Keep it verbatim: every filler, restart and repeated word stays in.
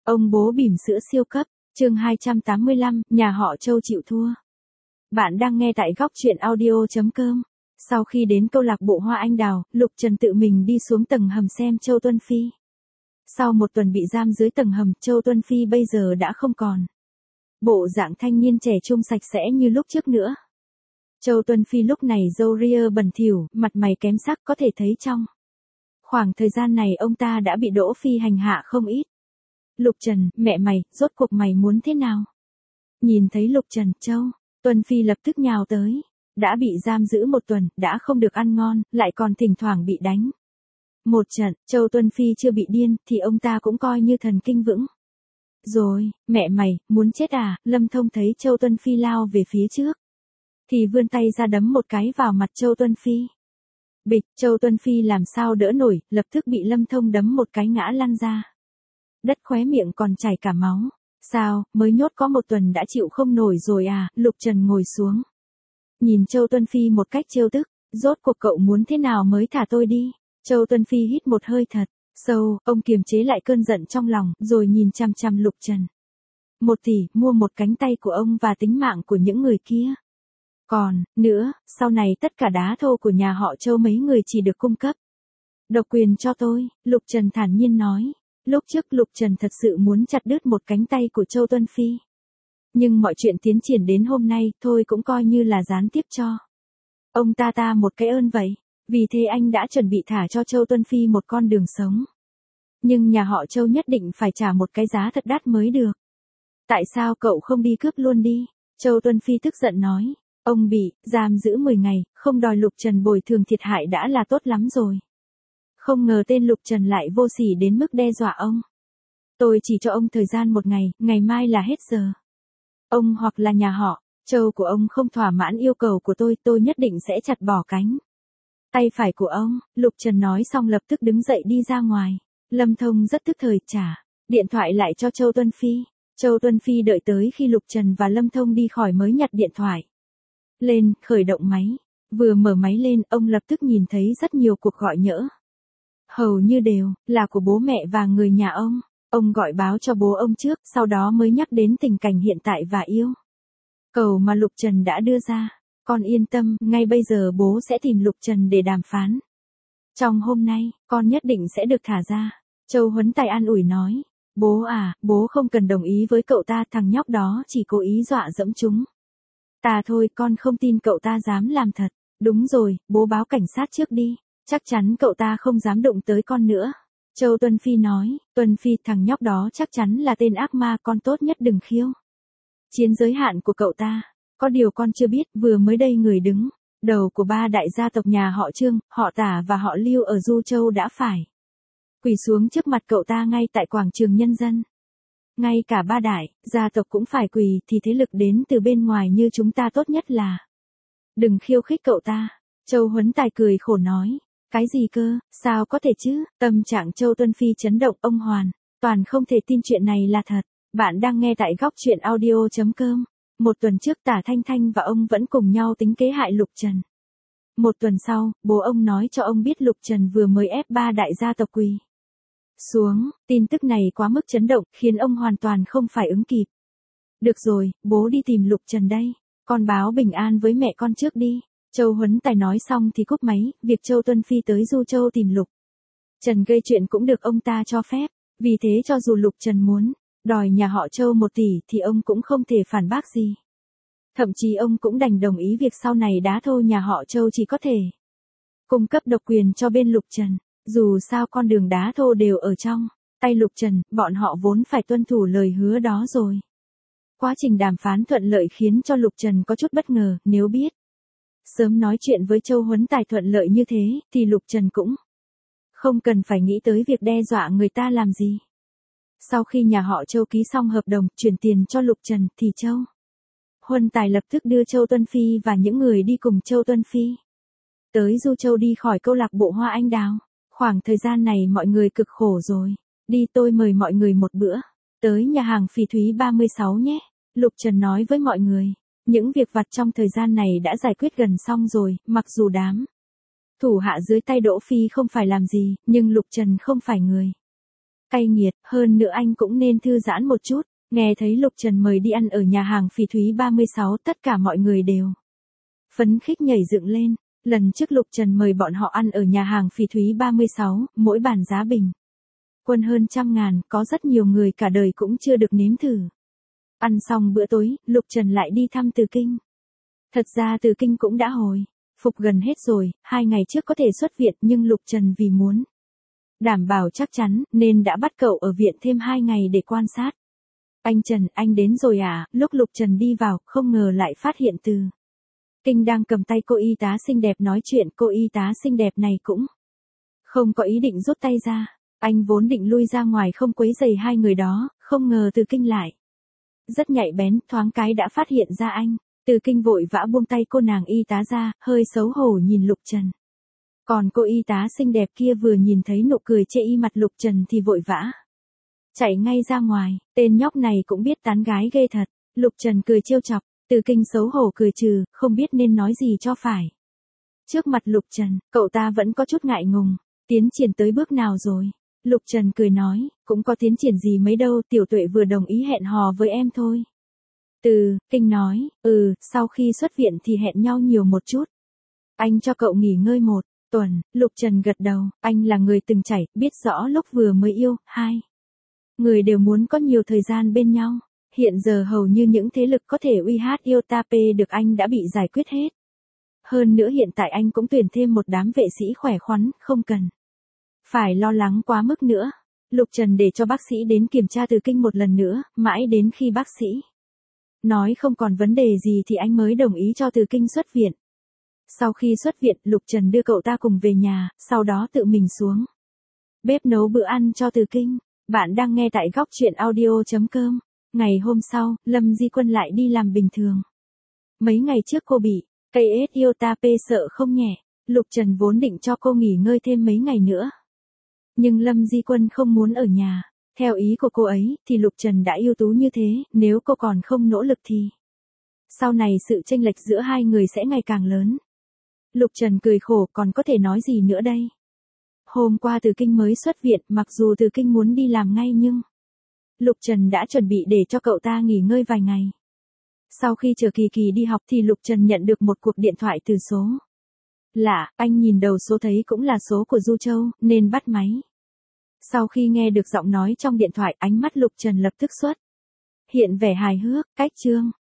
Ông bố bỉm sữa siêu cấp, chương hai trăm tám mươi lăm, nhà họ Châu chịu thua. Bạn đang nghe tại góc truyện audio.com. Sau khi đến câu lạc bộ Hoa Anh Đào, Lục Trần tự mình đi xuống tầng hầm xem Châu Tuân Phi. Sau một tuần bị giam dưới tầng hầm, Châu Tuân Phi bây giờ đã không còn bộ dạng thanh niên trẻ trung sạch sẽ như lúc trước nữa. Châu Tuân Phi lúc này râu ria bẩn thỉu, mặt mày kém sắc, có thể thấy trong khoảng thời gian này ông ta đã bị Đỗ Phi hành hạ không ít. Lục Trần, mẹ mày, rốt cuộc mày muốn thế nào? Nhìn thấy Lục Trần, Châu Tuân Phi lập tức nhào tới. Đã bị giam giữ một tuần, đã không được ăn ngon, lại còn thỉnh thoảng bị đánh một trận. Châu Tuân Phi chưa bị điên, thì ông ta cũng coi như thần kinh vững rồi. Mẹ mày, muốn chết à? Lâm Thông thấy Châu Tuân Phi lao về phía trước, thì vươn tay ra đấm một cái vào mặt Châu Tuân Phi. Bịch, Châu Tuân Phi làm sao đỡ nổi, lập tức bị Lâm Thông đấm một cái ngã lăn ra đất, khóe miệng còn chảy cả máu. Sao, mới nhốt có một tuần đã chịu không nổi rồi à? Lục Trần ngồi xuống, nhìn Châu Tuân Phi một cách trêu tức. Rốt cuộc cậu muốn thế nào mới thả tôi đi? Châu Tuân Phi hít một hơi thật sâu, ông kiềm chế lại cơn giận trong lòng, rồi nhìn chằm chằm Lục Trần. Một tỷ, mua một cánh tay của ông và tính mạng của những người kia. Còn, nữa, sau này tất cả đá thô của nhà họ Châu mấy người chỉ được cung cấp độc quyền cho tôi, Lục Trần thản nhiên nói. Lúc trước Lục Trần thật sự muốn chặt đứt một cánh tay của Châu Tuân Phi. Nhưng mọi chuyện tiến triển đến hôm nay, thôi cũng coi như là gián tiếp cho ông ta ta một cái ơn vậy. Vì thế anh đã chuẩn bị thả cho Châu Tuân Phi một con đường sống. Nhưng nhà họ Châu nhất định phải trả một cái giá thật đắt mới được. Tại sao cậu không đi cướp luôn đi? Châu Tuân Phi tức giận nói. Ông bị giam giữ mười ngày, không đòi Lục Trần bồi thường thiệt hại đã là tốt lắm rồi. Không ngờ tên Lục Trần lại vô sỉ đến mức đe dọa ông. Tôi chỉ cho ông thời gian một ngày, ngày mai là hết giờ. Ông hoặc là nhà họ Châu của ông không thỏa mãn yêu cầu của tôi, tôi nhất định sẽ chặt bỏ cánh tay phải của ông. Lục Trần nói xong lập tức đứng dậy đi ra ngoài. Lâm Thông rất tức thời trả điện thoại lại cho Châu Tuân Phi. Châu Tuân Phi đợi tới khi Lục Trần và Lâm Thông đi khỏi mới nhặt điện thoại lên, khởi động máy. Vừa mở máy lên, ông lập tức nhìn thấy rất nhiều cuộc gọi nhỡ. Hầu như đều là của bố mẹ và người nhà ông. Ông gọi báo cho bố ông trước, sau đó mới nhắc đến tình cảnh hiện tại và yêu cầu mà Lục Trần đã đưa ra. Con yên tâm, ngay bây giờ bố sẽ tìm Lục Trần để đàm phán. Trong hôm nay, con nhất định sẽ được thả ra. Châu Huấn Tài an ủi nói. Bố à, bố không cần đồng ý với cậu ta, thằng nhóc đó chỉ cố ý dọa dẫm chúng ta thôi, con không tin cậu ta dám làm thật. Đúng rồi, bố báo cảnh sát trước đi. Chắc chắn cậu ta không dám đụng tới con nữa. Châu Tuân Phi nói. Tuân Phi, thằng nhóc đó chắc chắn là tên ác ma, con tốt nhất đừng khiêu chiến giới hạn của cậu ta. Có điều con chưa biết, vừa mới đây người đứng đầu của ba đại gia tộc nhà họ Trương, họ Tả và họ Lưu ở Du Châu đã phải quỳ xuống trước mặt cậu ta ngay tại quảng trường nhân dân. Ngay cả ba đại gia tộc cũng phải quỳ, thì thế lực đến từ bên ngoài như chúng ta tốt nhất là đừng khiêu khích cậu ta. Châu Huấn Tài cười khổ nói. Cái gì cơ, sao có thể chứ? Tâm trạng Châu Tuân Phi chấn động, ông hoàn toàn không thể tin chuyện này là thật. Bạn đang nghe tại góc truyện audio.com. Một tuần trước Tả Thanh Thanh và ông vẫn cùng nhau tính kế hại Lục Trần. Một tuần sau, bố ông nói cho ông biết Lục Trần vừa mới ép ba đại gia tộc quỳ xuống. Tin tức này quá mức chấn động, khiến ông hoàn toàn không phải ứng kịp. Được rồi, bố đi tìm Lục Trần đây. Con báo bình an với mẹ con trước đi. Châu Huấn Tài nói xong thì cúp máy. Việc Châu Tuân Phi tới Du Châu tìm Lục Trần gây chuyện cũng được ông ta cho phép. Vì thế cho dù Lục Trần muốn đòi nhà họ Châu một tỷ thì ông cũng không thể phản bác gì. Thậm chí ông cũng đành đồng ý việc sau này đá thô nhà họ Châu chỉ có thể cung cấp độc quyền cho bên Lục Trần. Dù sao con đường đá thô đều ở trong tay Lục Trần, bọn họ vốn phải tuân thủ lời hứa đó rồi. Quá trình đàm phán thuận lợi khiến cho Lục Trần có chút bất ngờ. Nếu biết sớm nói chuyện với Châu Huấn Tài thuận lợi như thế, thì Lục Trần cũng không cần phải nghĩ tới việc đe dọa người ta làm gì. Sau khi nhà họ Châu ký xong hợp đồng, chuyển tiền cho Lục Trần, thì Châu Huấn Tài lập tức đưa Châu Tuân Phi và những người đi cùng Châu Tuân Phi tới Du Châu đi khỏi câu lạc bộ Hoa Anh Đào. Khoảng thời gian này mọi người cực khổ rồi. Đi, tôi mời mọi người một bữa tới nhà hàng Phỉ Thúy ba mươi sáu nhé. Lục Trần nói với mọi người. Những việc vặt trong thời gian này đã giải quyết gần xong rồi, mặc dù đám thủ hạ dưới tay Đỗ Phi không phải làm gì, nhưng Lục Trần không phải người Cay nghiệt, hơn nữa anh cũng nên thư giãn một chút. Nghe thấy Lục Trần mời đi ăn ở nhà hàng Phỉ Thúy ba mươi sáu, tất cả mọi người đều phấn khích nhảy dựng lên. Lần trước Lục Trần mời bọn họ ăn ở nhà hàng Phỉ Thúy ba mươi sáu, mỗi bàn giá bình quân hơn trăm ngàn, có rất nhiều người cả đời cũng chưa được nếm thử. Ăn xong bữa tối, Lục Trần lại đi thăm Từ Kinh. Thật ra Từ Kinh cũng đã hồi phục gần hết rồi, hai ngày trước có thể xuất viện nhưng Lục Trần vì muốn đảm bảo chắc chắn, nên đã bắt cậu ở viện thêm hai ngày để quan sát. Anh Trần, anh đến rồi à? Lúc Lục Trần đi vào, không ngờ lại phát hiện Từ Kinh đang cầm tay cô y tá xinh đẹp nói chuyện. Cô y tá xinh đẹp này cũng không có ý định rút tay ra. Anh vốn định lui ra ngoài không quấy rầy hai người đó, không ngờ Từ Kinh lại rất nhạy bén, thoáng cái đã phát hiện ra anh. Từ Kinh vội vã buông tay cô nàng y tá ra, hơi xấu hổ nhìn Lục Trần. Còn cô y tá xinh đẹp kia vừa nhìn thấy nụ cười chê y mặt Lục Trần thì vội vã chạy ngay ra ngoài. Tên nhóc này cũng biết tán gái ghê thật. Lục Trần cười trêu chọc. Từ Kinh xấu hổ cười trừ, không biết nên nói gì cho phải. Trước mặt Lục Trần, cậu ta vẫn có chút ngại ngùng. Tiến triển tới bước nào rồi? Lục Trần cười nói, cũng có tiến triển gì mấy đâu, Tiểu Tuệ vừa đồng ý hẹn hò với em thôi. Từ Kinh nói, ừ, sau khi xuất viện thì hẹn nhau nhiều một chút. Anh cho cậu nghỉ ngơi một tuần. Lục Trần gật đầu, anh là người từng trải, biết rõ lúc vừa mới yêu, hai người đều muốn có nhiều thời gian bên nhau. Hiện giờ hầu như những thế lực có thể uy hát yêu ta p được anh đã bị giải quyết hết. Hơn nữa hiện tại anh cũng tuyển thêm một đám vệ sĩ khỏe khoắn, không cần phải lo lắng quá mức nữa. Lục Trần để cho bác sĩ đến kiểm tra Từ Kinh một lần nữa, mãi đến khi bác sĩ nói không còn vấn đề gì thì anh mới đồng ý cho Từ Kinh xuất viện. Sau khi xuất viện, Lục Trần đưa cậu ta cùng về nhà, sau đó tự mình xuống bếp nấu bữa ăn cho Từ Kinh. Bạn đang nghe tại góc truyện audio chấm com. Ngày hôm sau, Lâm Di Quân lại đi làm bình thường. Mấy ngày trước cô bị cây ết yêu ta p sợ không nhẹ. Lục Trần vốn định cho cô nghỉ ngơi thêm mấy ngày nữa. Nhưng Lâm Di Quân không muốn ở nhà. Theo ý của cô ấy, thì Lục Trần đã ưu tú như thế, nếu cô còn không nỗ lực thì sau này sự chênh lệch giữa hai người sẽ ngày càng lớn. Lục Trần cười khổ, còn có thể nói gì nữa đây? Hôm qua Từ Kinh mới xuất viện, mặc dù Từ Kinh muốn đi làm ngay nhưng Lục Trần đã chuẩn bị để cho cậu ta nghỉ ngơi vài ngày. Sau khi chờ Kỳ Kỳ đi học thì Lục Trần nhận được một cuộc điện thoại từ số lạ. Anh nhìn đầu số thấy cũng là số của Du Châu, nên bắt máy. Sau khi nghe được giọng nói trong điện thoại, ánh mắt Lục Trần lập tức xuất hiện vẻ hài hước. Cách chương